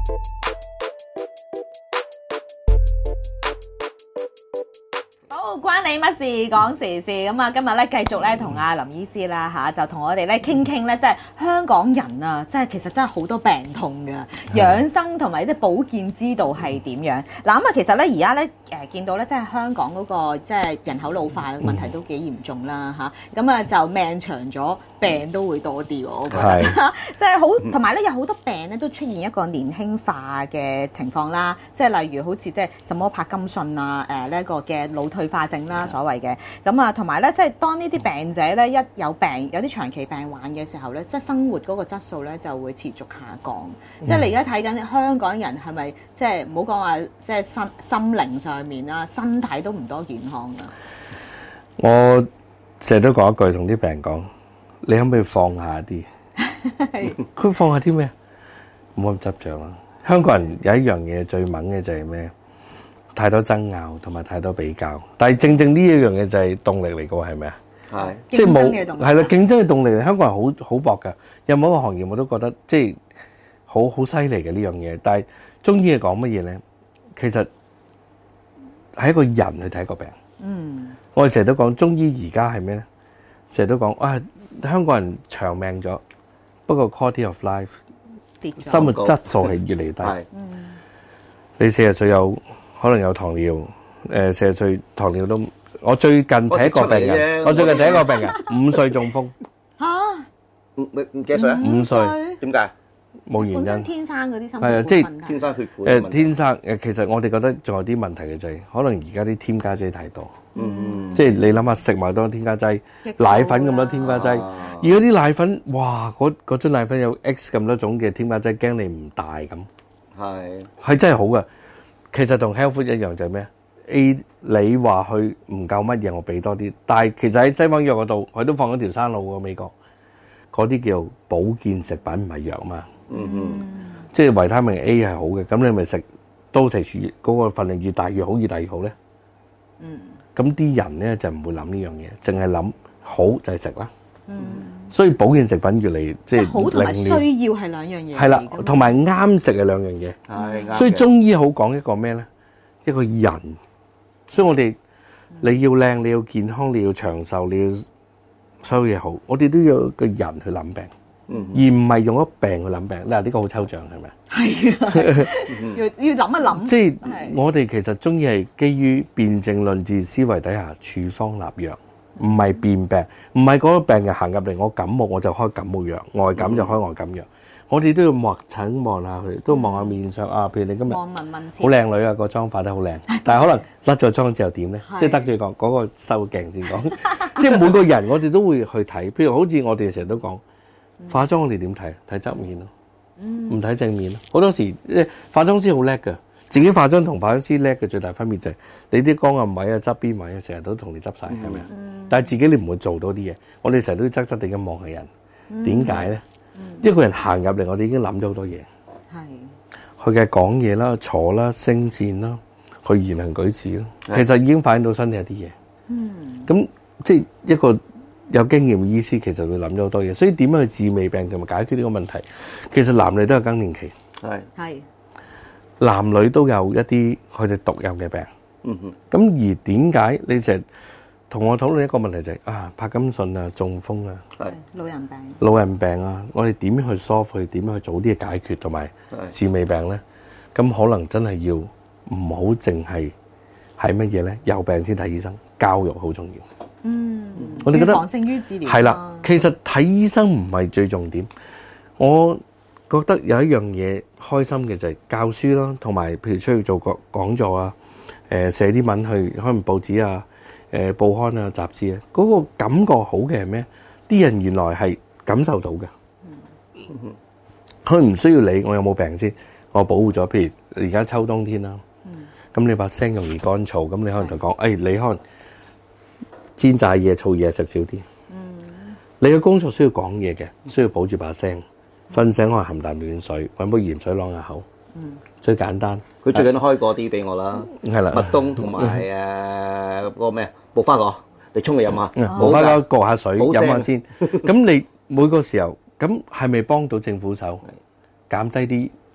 好，關你乜事？講時事咁啊！今日咧繼續咧同阿林醫師啦嚇，就同我哋咧傾傾咧，即係香港人啊，即係其實真係好多病痛嘅養生同埋即係保健之道係點樣？嗱咁啊，其實咧而家咧見到咧，即係香港嗰個即係人口老化嘅問題都幾嚴重啦嚇，咁啊就命長咗，病都會多啲喎，我覺得即係好，同埋咧有好多病咧都出現一個年輕化嘅情況啦，即係例如好似即係什麼柏金遜啊呢一個嘅腦退化症啦，所謂嘅咁啊，同埋咧即係當呢啲病者咧一有病有啲長期病患嘅時候咧，即係生活嗰個質素咧就會持續下降。即係你而家睇緊香港人係咪即係唔好講話即係心靈上面啦，身體都唔多健康㗎。 我成日都講一句，同啲病人講，你可唔可以放下啲？佢放下啲咩？唔好咁執着啦。香港人有一樣嘢最猛嘅就係咩？太多爭拗同埋太多比較，但係正呢一樣嘢就係動力嚟嘅喎，係咪啊？ 係， 即係冇係啦，競爭嘅動力。香港人好薄㗎，任何一個行業我都覺得即係好犀利嘅呢樣嘢。但係中醫係講乜嘢咧？其實係一個人去睇個病。我哋成日都講中醫而家係咩咧？成日都講啊，香港人長命咗，不過 quality of life 生活質素係越嚟越低。你40歲可能有糖尿，40歲糖尿都。我最近睇一個病人，5歲中風。 唔幾歲啊 ？5歲。 點解？ 冇原因。 本身天生嗰啲心係啊，即係天生血管。 天生其實我哋覺得仲有啲問題嘅就係，可能而家啲添加劑太多。即係你諗下，食埋多添加劑，奶粉咁多添加劑，而家啲奶粉，哇！嗰樽奶粉有 X 咁多種嘅添加劑，驚你唔大咁。係真係好㗎。其實同 health food 一樣就係咩？A 你話佢唔夠乜嘢，我俾多啲。但係其實喺西方藥嗰度，佢都放咗條生路喎。美國嗰啲叫保健食品，唔係藥嘛。即係維他命 A 係好嘅，咁你咪食都食住嗰個份量越大越好，越大越好咧。咁啲人咧就唔會諗呢樣嘢，淨係諗好就係食啦。所以保健食品越嚟即係好同埋需要係兩樣嘢。 係啦，同埋啱食係兩樣嘢。 係， 所以中醫好講一個咩咧？一個人。所以我哋你要靚，你要健康，你要長壽，你要所有嘢好，我哋都要個人去諗病，而唔係用一病去諗病。嗱，呢個好抽象係咪？係啊，要諗一諗。即係我哋其實中醫係基於辨證論治思維底下處方立藥，唔係辨病，唔係嗰個病人行入嚟，我感冒我就開感冒藥，外感就開外感藥。我哋都要默診望下佢，都望下面上啊。譬如你今日好靚女啊，個妝化得好靚，但係可能甩咗妝之後點咧？即係得罪講嗰個收鏡先講。即係每個人我哋都會去睇，譬如好似我哋成日都講化妝，我哋點睇？睇側面咯，唔睇正面咯。好多時化妝師好叻㗎，自己化妝同化妝師叻嘅最大分別就係你啲光暗位啊、側邊位啊，成日都同你執晒，係咪啊？但係自己你唔會做到啲嘢，我哋成日都側側地咁望下人，點解咧？一個人行入嚟，我哋已經諗咗好多嘢。佢嘅講嘢啦、坐啦、聲線啦、佢言行舉止啦，其實已經反映到身體有啲嘢。咁即係一個有經驗嘅醫師，其實會諗咗好多嘢。所以點樣去治未病同埋解決呢個問題？其實男女都有更年期。係男女都有一啲佢哋獨有嘅病。咁而點解你成日同我討論一個問題就係柏金遜啊、中風啊，老人病啊，我哋點樣去疏佢？點樣去早啲去解決同埋治未病咧？咁可能真係要唔好淨係乜嘢咧？有病先睇醫生，教育好重要。我哋覺得預防勝於治療。 係啦，其實睇醫生唔係最重點。我覺得有一樣嘢開心嘅就係教書啦，同埋譬如出去做講座啊，寫啲文去可能報紙啊。報刊啊、雜誌啊，嗰個感覺好嘅係咩？啲人原來係感受到嘅，佢唔需要理我有冇病先，我保護咗。譬如而家秋冬天啦，咁你把聲容易乾燥，咁你可能就講，你可能煎炸嘢、燥嘢食少啲。你嘅工作需要講嘢嘅，需要保住把聲。瞓醒可能含啖暖水，揾杯鹽水啷下口。最簡單。 佢最近都開過啲俾我啦， 係啦， 麥冬同埋嗰個咩木花果，你沖嚟飲下。 木花果過下水飲下先。咁你每個時候咁係咪幫到政府手減低啲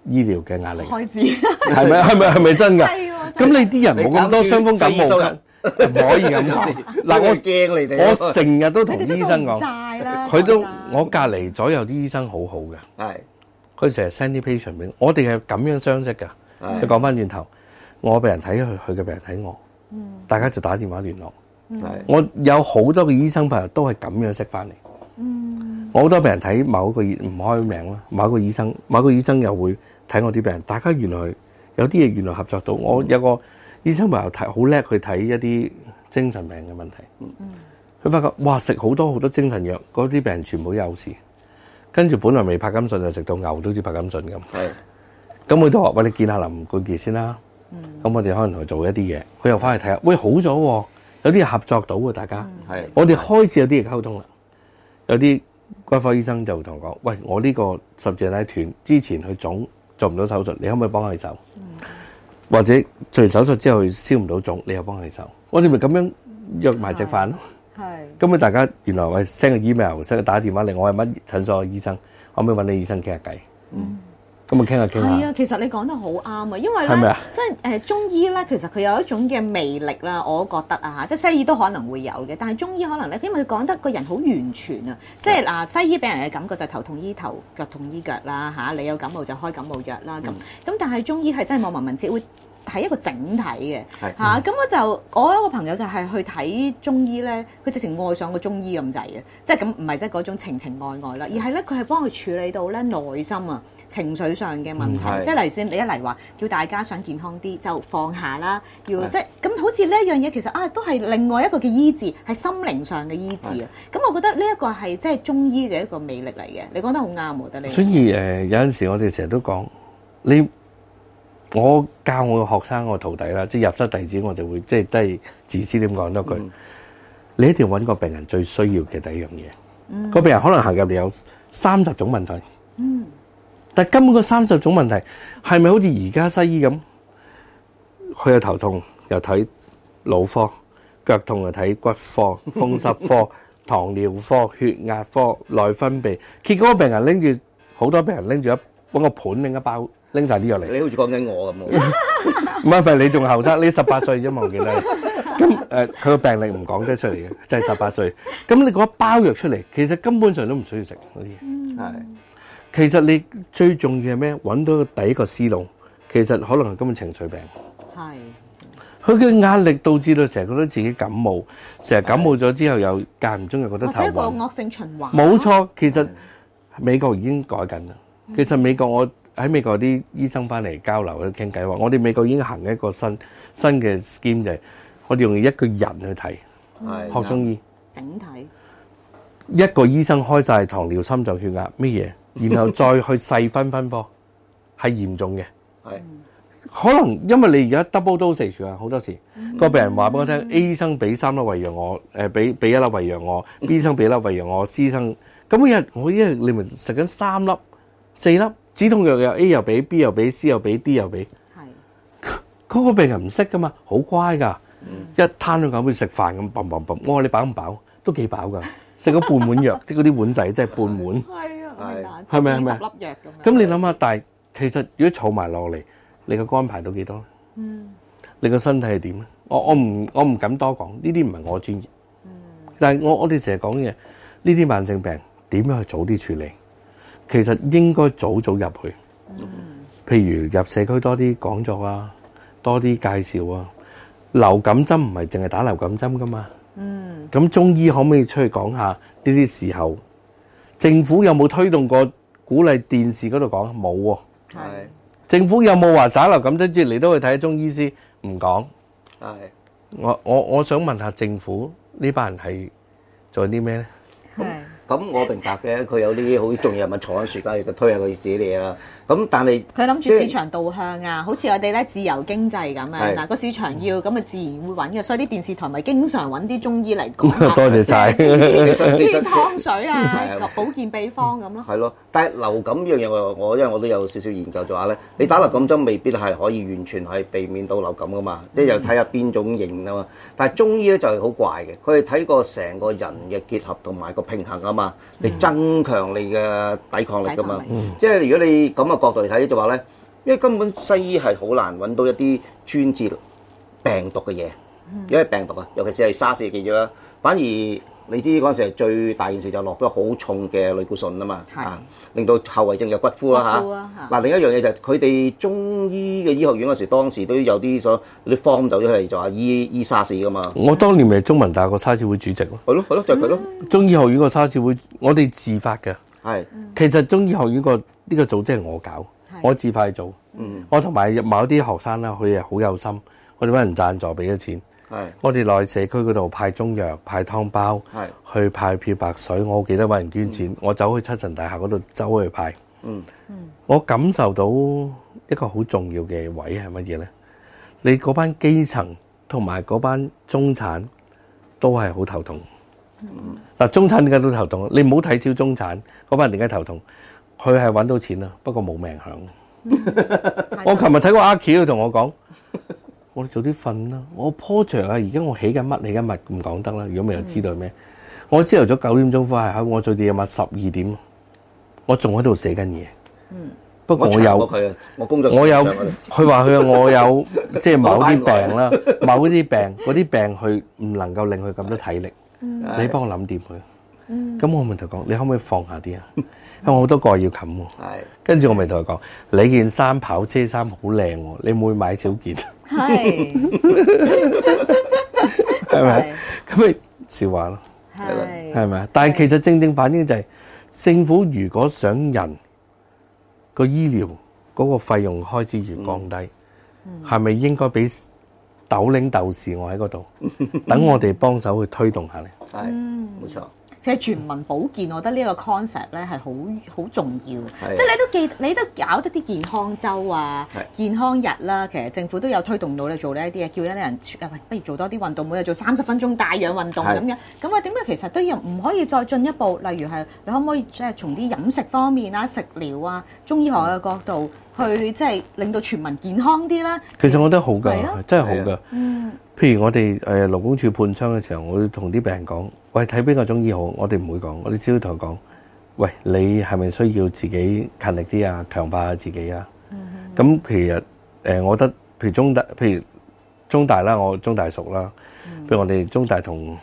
醫療嘅壓力， 開支係咪真㗎？ 係喎， 咁你啲人冇咁多傷風感冒㗎，唔可以咁講。嗱， 我驚你哋， 我成日都同醫生講，佢都我隔離左右啲醫生好好嘅， 係佢成日 send 啲 patient 俾我哋係咁樣相識㗎。你講翻轉頭，我病人睇佢，佢嘅病人睇我，大家就打電話聯絡。我有好多個醫生朋友都係咁樣識翻嚟。我好多病人睇某一個唔開名啦，某一個醫生又會睇我啲病人。大家原來有啲嘢原來合作到。我有個醫生朋友睇好叻去睇一啲精神病嘅問題。佢發覺哇，食好多精神藥，嗰啲病人全部有事。跟住本來未柏金遜就食到牛都好似柏金遜咁。咁佢都話：喂，你見下林冠傑先啦。咁我哋可能同佢做一啲嘢。佢又翻去睇下，喂，好咗喎，有啲合作到喎，大家。我哋開始有啲嘢溝通啦。有啲骨科醫生就同我講：喂，我呢個十字韌帶斷之前佢腫做唔到手術，你可唔可以幫佢手？或者做完手術之後佢燒唔到腫，你又幫佢手？我哋咪咁樣約埋食飯咯。咁咪大家原來喂 send 個 email，send 打電話嚟，我係乜診所嘅醫生，可唔可以揾你醫生傾下偈？咁咪傾下。 係啊，其實你講得好啱啊，因為咧，即係中醫咧，其實佢有一種嘅魅力啦，我覺得啊嚇，即係西醫都可能會有嘅，但係中醫可能咧，因為佢講得個人好完全啊，即係嗱，西醫俾人嘅感覺就係頭痛醫頭，腳痛醫腳啦嚇，你有感冒就開感冒藥啦咁，但係中醫係真係望聞問切會睇一個整體嘅嚇，咁我有一個朋友就係去睇中醫咧，佢直情愛上個中醫咁滯嘅，即係咁唔係即係嗰種情情愛愛啦，而係咧佢係幫佢處理到咧內心啊。情緒上嘅問題，即係例如先，你一嚟話叫大家想健康啲，就放下啦，要即係咁，好似呢一樣嘢其實都係另外一個嘅醫治，係心靈上嘅醫治啊。咁我覺得呢一個係即係中醫嘅一個魅力嚟嘅。你講得好啱，我覺得你。 所以有陣時我哋成日都講，我教我嘅學生我徒弟啦，即係入室弟子，我就會即係自私點講多句，你一定要揾個病人最需要嘅第一樣嘢。個病人可能行入嚟有30種問題。但根本個30種問題係咪好似而家西醫咁？佢有頭痛又睇腦科，腳痛又睇骨科、風濕科、糖尿科、血壓科、內分泌。結果個病人拎住好多病人拎住揾個盤拎一包拎晒啲藥嚟。 你好似講緊我咁喎。 唔係你仲後生，你18歲啫嘛，我記得。咁佢個病歷唔講得出嚟嘅，就係18歲。咁你嗰一包藥出嚟，其實根本上都唔需要食嗰啲嘢。係。其實你最重要係咩？揾到第一個思路，其實可能係根本情緒病。係。佢嘅壓力導致到成日覺得自己感冒，成日感冒咗之後又間唔中又覺得頭暈。或者一個惡性循環。冇錯，其實美國已經改緊啦。其實美國我喺美國啲醫生翻嚟交流咧傾偈話，我哋美國已經行一個新嘅 scheme 就係我哋用一個人去睇，學中醫。整體。一個醫生開晒糖尿、心臟、血壓咩嘢？然後再去細分科，係嚴重嘅。係，可能因為你而家 double dosage 啊，好多時個病人話俾我聽，A 醫生俾3粒胃藥我，俾1粒胃藥我，B 醫生俾1粒胃藥我，C 醫生咁我一日你咪食緊3粒、4粒止痛藥，又 A 又俾 B 又俾 C 又俾 D 又俾。係，嗰個病人唔識噶嘛，好乖噶，一攤咗咁去食飯咁，嘣嘣嘣，我話你飽唔飽？都幾飽噶，食咗半碗藥，即係嗰啲碗仔，即係半碗。係咪10粒藥咁？咁你諗下，但係其實如果儲埋落嚟，你個肝排到幾多？你個身體係點咧？我唔敢多講，呢啲唔係我專業。但係我哋成日講嘢，呢啲慢性病點樣去早啲處理？其實應該早入去。譬如入社區多啲講座啊，多啲介紹啊。流感針唔係淨係打流感針噶嘛。咁中醫可唔可以出去講下呢啲時候？政府有冇推動過鼓勵電視嗰度講？冇喎。係。政府有冇話打流感針之嚟都去睇中醫師？唔講。係。我想問下政府呢班人係做啲咩咧？ 係。咁我明白嘅，佢有啲好重要人物坐喺樹家，亦都推下佢自己啲嘢啦。咁但係佢諗住市場導向啊，好似我哋咧自由經濟咁樣嗱，個市場要咁啊，自然會揾嘅。所以啲電視台咪經常揾啲中醫嚟講。 多謝晒。 啲湯水啊，保健秘方咁咯。 係咯，但係流感呢樣嘢我因為我都有少少研究咗下咧，你打流感針未必係可以完全係避免到流感噶嘛，即係又睇下邊種型啊嘛。但係中醫咧就係好怪嘅，佢係睇個成個人嘅結合同埋個平衡啊嘛，嚟增強你嘅抵抗力噶嘛。即係如果你咁嘅角度嚟睇就話咧， 因為根本西醫係好難揾到一啲專治病毒嘅嘢，因為病毒啊，尤其是係沙士記咗啦，反而你知嗰陣時係最大件事就落咗好重嘅類固醇啊嘛，令到後遺症有骨枯啦嚇。嗱另一樣嘢就係佢哋中醫嘅醫學院嗰時，當時都有啲啲 form 走咗出嚟就話醫沙士噶嘛。 我當年咪中文大學沙士會主席咯。 係咯係咯，就係佢咯。 中醫學院個沙士會，我哋自發嘅。 係。 其實中醫學院個呢個組織係我搞，我自發去做。我同埋某啲學生啦，佢係好有心，我哋揾人贊助俾咗錢。我哋內社區嗰度派中藥、派湯包，去派漂白水。我記得揾人捐錢，我走去七層大廈嗰度走去派。我感受到一個好重要嘅位係乜嘢咧？你嗰班基層同埋嗰班中產都係好頭痛。嗱，中產點解都頭痛？你唔好睇小中產嗰班人點解頭痛？佢係揾到錢啊，不過冇命享。我琴日睇過阿 Q 同我講。我哋早啲瞓啦！我 project 啊，而家我起緊乜唔講得啦。如果未有知道咩，我朝頭早9點鐘翻去，我最夜晚12點，我仲喺度寫緊嘢。不過我有我有，佢話我有即係某啲病啦，某啲病嗰啲病佢唔能夠令佢咁多體力。你幫我諗掂佢。咁我咪同佢講，你可唔可以放下啲啊？因為我好多個要冚喎。跟住我咪同佢講，你件衫跑車衫好靚喎，你會買少件。係咪？咁咪笑話咯，係咪？但係其實正反映就係政府如果想人個醫療嗰個費用開支越降低，係咪應該俾斗零斗士我喺嗰度，等我哋幫手去推動下咧？ 係，冇錯。 即係全民保健，我覺得呢個 concept 咧係好重要。即係你都搞得啲健康週啊、健康日啦，其實政府都有推動到你做呢一啲嘢，叫一啲人不如做多啲運動，每日做30分鐘帶氧運動咁樣。咁啊點解其實都要唔可以再進一步？例如係你可唔可以即係從啲飲食方面啊、食療啊、中醫學嘅角度去即係令到全民健康啲咧？ 其實我覺得好㗎，真係好㗎。譬如我哋勞工處判傷嘅時候，我會同啲病人講：喂，睇邊個中醫好？我哋唔會講，我哋只會同佢講：喂，你係咪需要自己勤力啲啊？強化下自己啊？咁其實我覺得譬如中大啦，我中大熟啦。譬如我哋中大同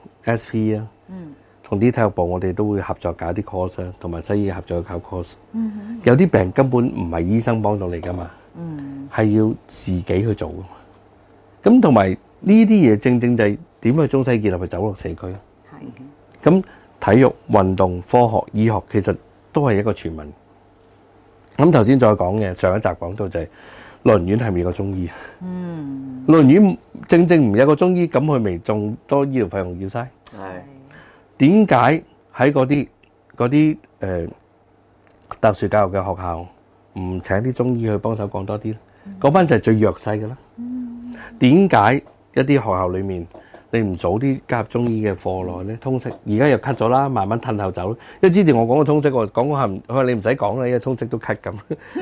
SP 啊，同啲體育部我哋都會合作搞啲 course 同埋西醫合作搞 course。有啲病根本唔係醫生幫到你噶嘛，係要自己去做噶嘛。咁同埋呢啲嘢正正就係點去中西結合去走落社區。咁體育、運動、科學、醫學其實都係一個全民。咁頭先再講嘅上一集講到就係老人院係咪有個中醫？老人院正正唔有個中醫，咁佢咪仲多醫療費用要嘥？點解喺嗰啲特殊教育嘅學校唔請啲中醫去幫手講多啲咧？嗰班就係最弱勢嘅啦。點解一啲學校裏面你唔早啲加入中醫嘅課內咧？通識而家又 cut 咗啦，慢慢褪後走。因為之前我講過通識，我講下佢話你唔使講啦，因為通識都 cut 咁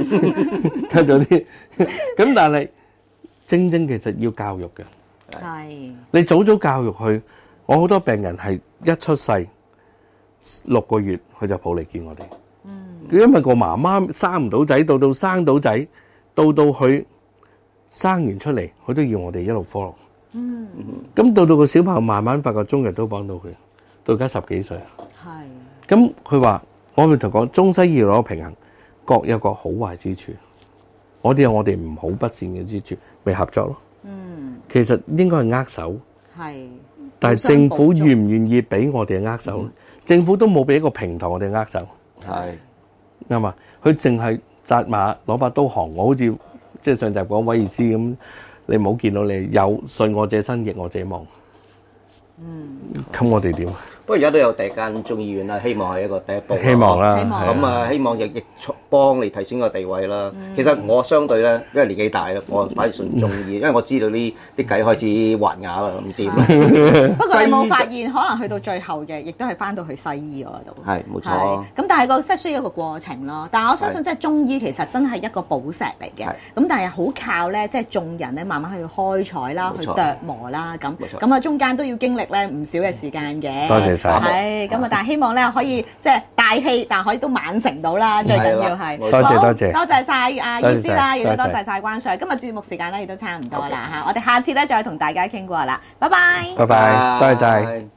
cut 咗啲。咁但係正正其實要教育嘅，係你早教育佢。我好多病人係一出世6個月佢就抱嚟見我哋。因為個媽媽生唔到仔，到生到仔，到佢生完出嚟，佢都要我哋一路 follow。咁到個小朋友慢慢發覺中藥都幫到佢，到而家10幾歲。係。咁佢話：我咪同佢講，中西醫要攞平衡，各有各好壞之處。我哋有我哋唔好不善嘅之處，咪合作咯。其實應該係握手。係。但係政府願唔願意俾我哋握手咧？政府都冇俾一個平台我哋握手。係。啱嘛？佢淨係紮馬攞把刀行我，好似即係上集講威爾斯咁，你唔好見到你有信我者生，逆我者亡。咁我哋點？ 不過而家都有第一間中醫院啦，希望係一個第一步。 希望啦， 咁啊，希望亦幫你提升個地位啦。其實我相對咧，因為年紀大啦，我反而信中醫，因為我知道呢啲計開始滑牙啦，唔掂啦。 不過你冇發現，可能去到最後嘅，亦都係翻到去西醫嗰度。 係冇錯。咁但係個即係需要一個過程咯。但係我相信即係中醫其實真係一個寶石嚟嘅。咁但係好靠咧，即係眾人咧慢慢去開採啦，去琢磨啦咁。咁啊，中間都要經歷咧唔少嘅時間嘅。 多謝晒。 係咁啊！但係希望咧可以即係大氣，但可以都晚成到啦，最緊要係。 多謝多謝， 多謝曬阿醫師啦，亦都多謝曬關 Sir。今日節目時間咧亦都差唔多啦嚇，我哋下次咧再同大家傾過啦，拜拜。 拜拜，多謝晒。